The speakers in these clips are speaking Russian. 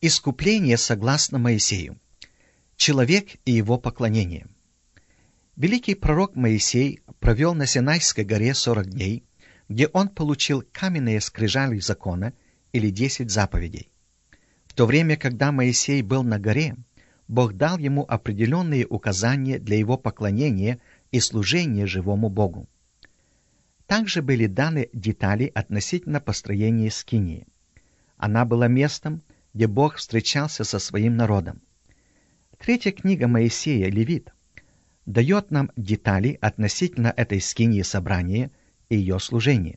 Искупление согласно Моисею. Человек и его поклонение. Великий пророк Моисей провел на Синайской горе 40 дней, где он получил каменные скрижали закона или 10 заповедей. В то время, когда Моисей был на горе, Бог дал ему определенные указания для его поклонения и служения живому Богу. Также были даны детали относительно построения скинии. Она была местом, где Бог встречался со своим народом. Третья книга Моисея, Левит, дает нам детали относительно этой скинии собрания и ее служения.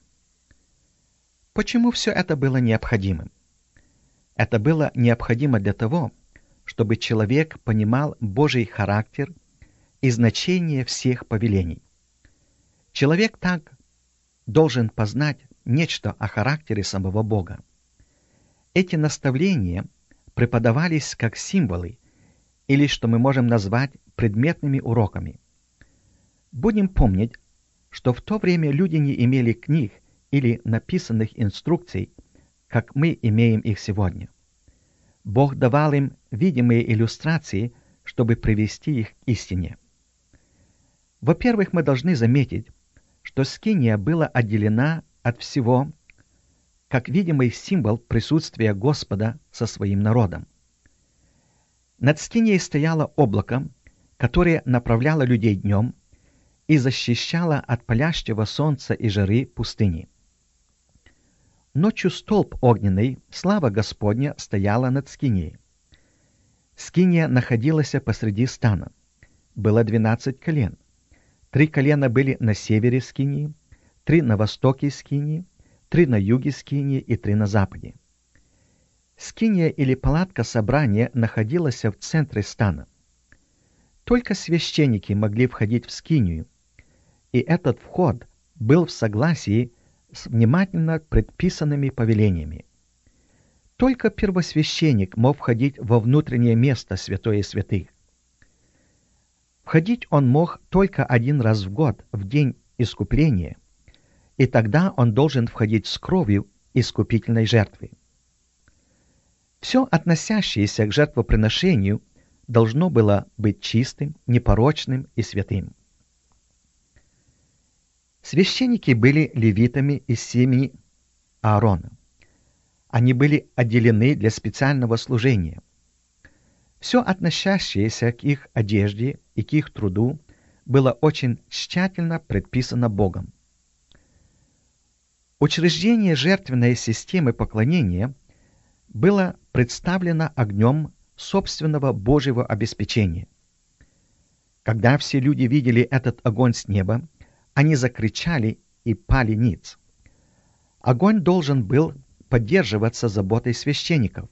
Почему все это было необходимым? Это было необходимо для того, чтобы человек понимал Божий характер и значение всех повелений. Человек так должен познать нечто о характере самого Бога. Эти наставления преподавались как символы, или что мы можем назвать предметными уроками. Будем помнить, что в то время люди не имели книг или написанных инструкций, как мы имеем их сегодня. Бог давал им видимые иллюстрации, чтобы привести их к истине. Во-первых, мы должны заметить, что скиния была отделена от всего, как видимый символ присутствия Господа со своим народом. Над скинией стояло облако, которое направляло людей днем и защищало от палящего солнца и жары пустыни. Ночью столб огненный, слава Господня, стояла над скинией. Скиния находилась посреди стана. Было 12 колен. 3 колена были на севере скинии, 3 на востоке скинии, 3 на юге скинии и 3 на западе. Скиния или палатка собрания находилась в центре стана. Только священники могли входить в скинию, и этот вход был в согласии с внимательно предписанными повелениями. Только первосвященник мог входить во внутреннее место святое святых. Входить он мог только 1 раз в год, в день искупления, и тогда он должен входить с кровью искупительной жертвы. Все, относящееся к жертвоприношению, должно было быть чистым, непорочным и святым. Священники были левитами из семьи Аарона. Они были отделены для специального служения. Все, относящееся к их одежде и к их труду, было очень тщательно предписано Богом. Учреждение жертвенной системы поклонения было представлено огнем собственного Божьего обеспечения. Когда все люди видели этот огонь с неба, они закричали и пали ниц. Огонь должен был поддерживаться заботой священников.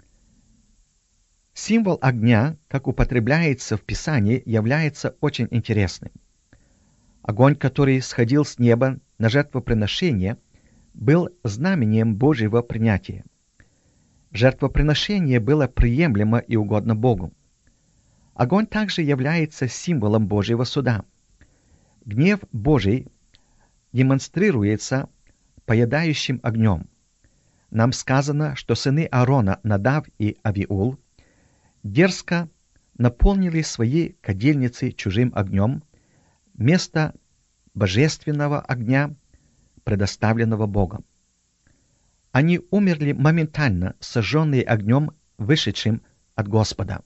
Символ огня, как употребляется в Писании, является очень интересным. Огонь, который сходил с неба на жертвоприношение, был знамением Божьего принятия. Жертвоприношение было приемлемо и угодно Богу. Огонь также является символом Божьего суда. Гнев Божий демонстрируется поедающим огнем. Нам сказано, что сыны Аарона, Надав и Авиул, дерзко наполнили свои кадильницы чужим огнем вместо божественного огня, предоставленного Богом. Они умерли моментально, сожженные огнем, вышедшим от Господа.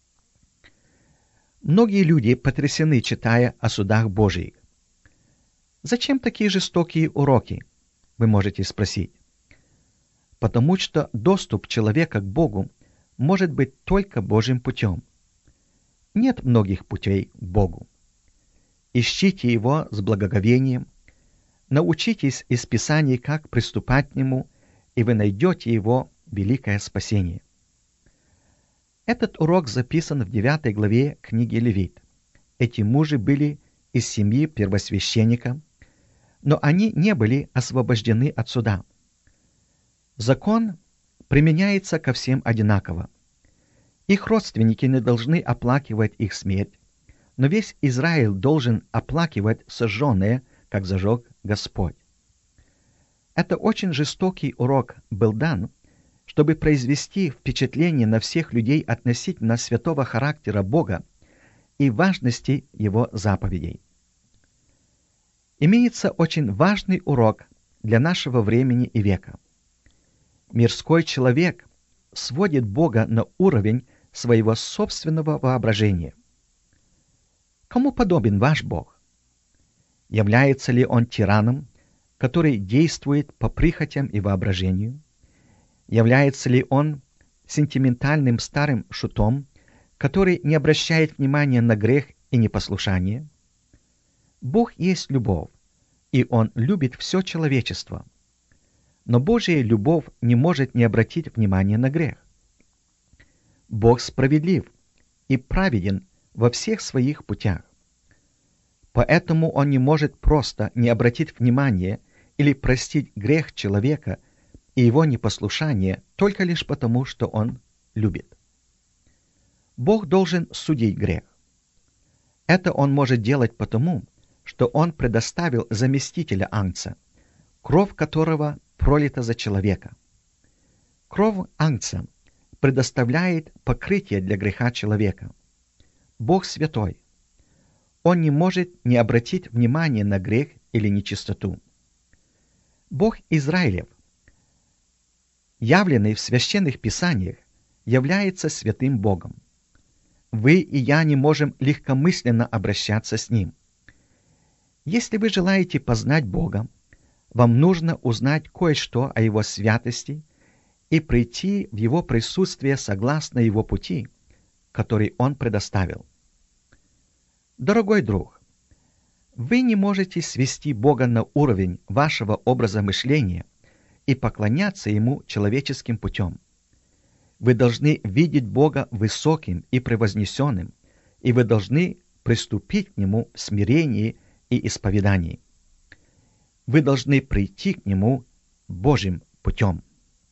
Многие люди потрясены, читая о судах Божьих. Зачем такие жестокие уроки, вы можете спросить? Потому что доступ человека к Богу может быть только Божьим путем. Нет многих путей к Богу. Ищите Его с благоговением, научитесь из Писаний, как приступать к Нему, и вы найдете Его великое спасение. Этот урок записан в 9 главе книги Левит. Эти мужи были из семьи первосвященника, но они не были освобождены от суда. Закон применяется ко всем одинаково. Их родственники не должны оплакивать их смерть, но весь Израиль должен оплакивать сожженное, как зажег Господь. Это очень жестокий урок был дан, чтобы произвести впечатление на всех людей относительно святого характера Бога и важности Его заповедей. Имеется очень важный урок для нашего времени и века. Мирской человек сводит Бога на уровень своего собственного воображения. Кому подобен ваш Бог? Является ли Он тираном, который действует по прихотям и воображению? Является ли Он сентиментальным старым шутом, который не обращает внимания на грех и непослушание? Бог есть любовь, и Он любит все человечество. Но Божья любовь не может не обратить внимания на грех. Бог справедлив и праведен во всех своих путях. Поэтому Он не может просто не обратить внимания или простить грех человека и его непослушание только лишь потому, что Он любит. Бог должен судить грех. Это Он может делать потому, что Он предоставил заместителя Агнца, кровь которого пролита за человека. Кровь Агнца предоставляет покрытие для греха человека. Бог святой. Он не может не обратить внимания на грех или нечистоту. Бог Израилев, явленный в священных писаниях, является святым Богом. Вы и я не можем легкомысленно обращаться с Ним. Если вы желаете познать Бога, вам нужно узнать кое-что о Его святости и прийти в Его присутствие согласно Его пути, который Он предоставил. Дорогой друг, вы не можете свести Бога на уровень вашего образа мышления и поклоняться Ему человеческим путем. Вы должны видеть Бога высоким и превознесенным, и вы должны приступить к Нему в смирении и исповедании. Вы должны прийти к Нему Божьим путем.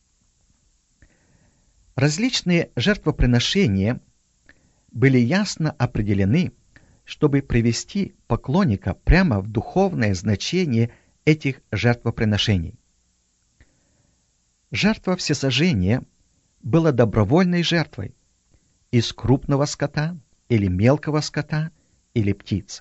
Различные жертвоприношения были ясно определены, чтобы привести поклонника прямо в духовное значение этих жертвоприношений. Жертва всесожжения была добровольной жертвой из крупного скота или мелкого скота или птиц.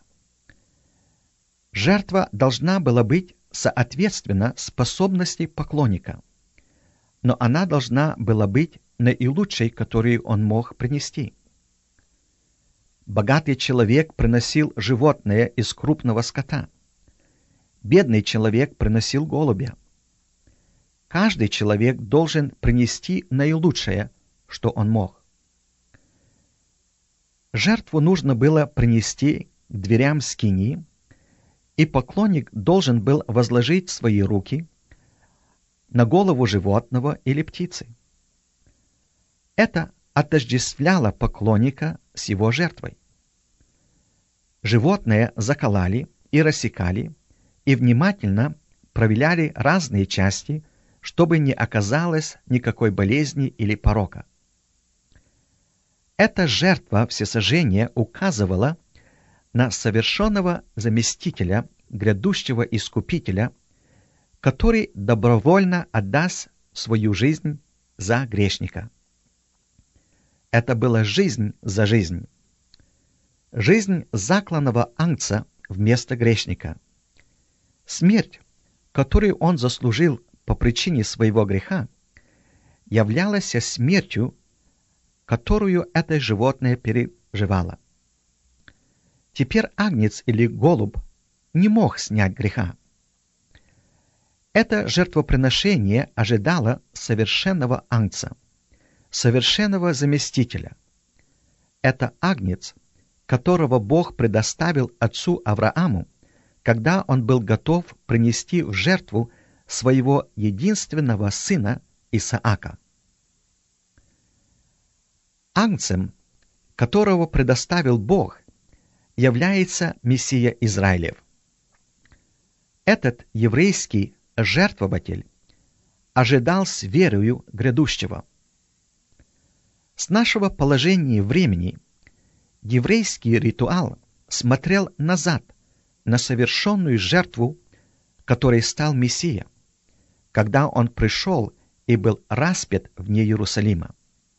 Жертва должна была быть соответственно способности поклонника, но она должна была быть наилучшей, которую он мог принести. Богатый человек приносил животное из крупного скота. Бедный человек приносил голубя. Каждый человек должен принести наилучшее, что он мог. Жертву нужно было принести к дверям скинии, и поклонник должен был возложить свои руки на голову животного или птицы. Это отождествляло поклонника с его жертвой. Животное закололи и рассекали, и внимательно проверяли разные части, чтобы не оказалось никакой болезни или порока. Эта жертва всесожжения указывала на совершенного заместителя, грядущего искупителя, который добровольно отдаст свою жизнь за грешника. Это была жизнь за жизнь. Жизнь закланного агнца вместо грешника. Смерть, которую он заслужил по причине своего греха, являлась смертью, которую это животное переживало. Теперь агнец или голубь не мог снять греха. Это жертвоприношение ожидало совершенного агнца, совершенного заместителя. Это агнец, которого Бог предоставил отцу Аврааму, когда он был готов принести в жертву своего единственного сына Исаака. Агнцем, которого предоставил Бог, является Мессия Израилев. Этот еврейский жертвователь ожидал с верою грядущего. С нашего положения времени еврейский ритуал смотрел назад на совершенную жертву, которой стал Мессия, когда он пришел и был распят вне Иерусалима.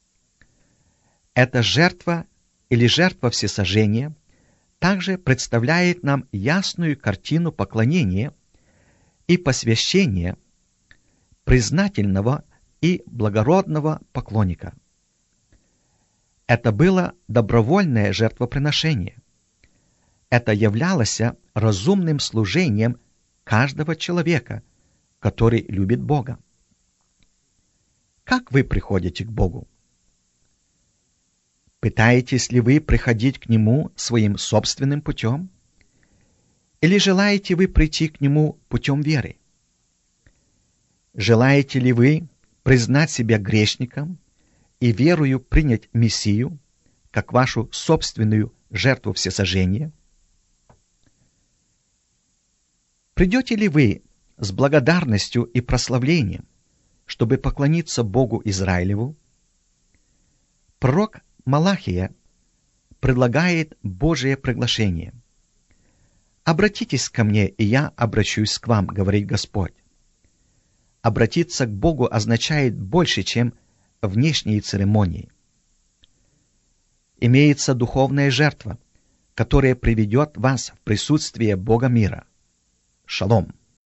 Эта жертва или жертва всесожжения также представляет нам ясную картину поклонения и посвящения признательного и благородного поклонника. Это было добровольное жертвоприношение. Это являлось разумным служением каждого человека, который любит Бога. Как вы приходите к Богу? Пытаетесь ли вы приходить к Нему своим собственным путем? Или желаете вы прийти к Нему путем веры? Желаете ли вы признать себя грешником и верою принять Мессию, как вашу собственную жертву всесожжения? Придете ли вы с благодарностью и прославлением, чтобы поклониться Богу Израилеву? Пророк Малахия предлагает Божие приглашение. «Обратитесь ко мне, и я обращусь к вам», — говорит Господь. Обратиться к Богу означает больше, чем внешние церемонии. Имеется духовная жертва, которая приведет вас в присутствие Бога мира. Шалом!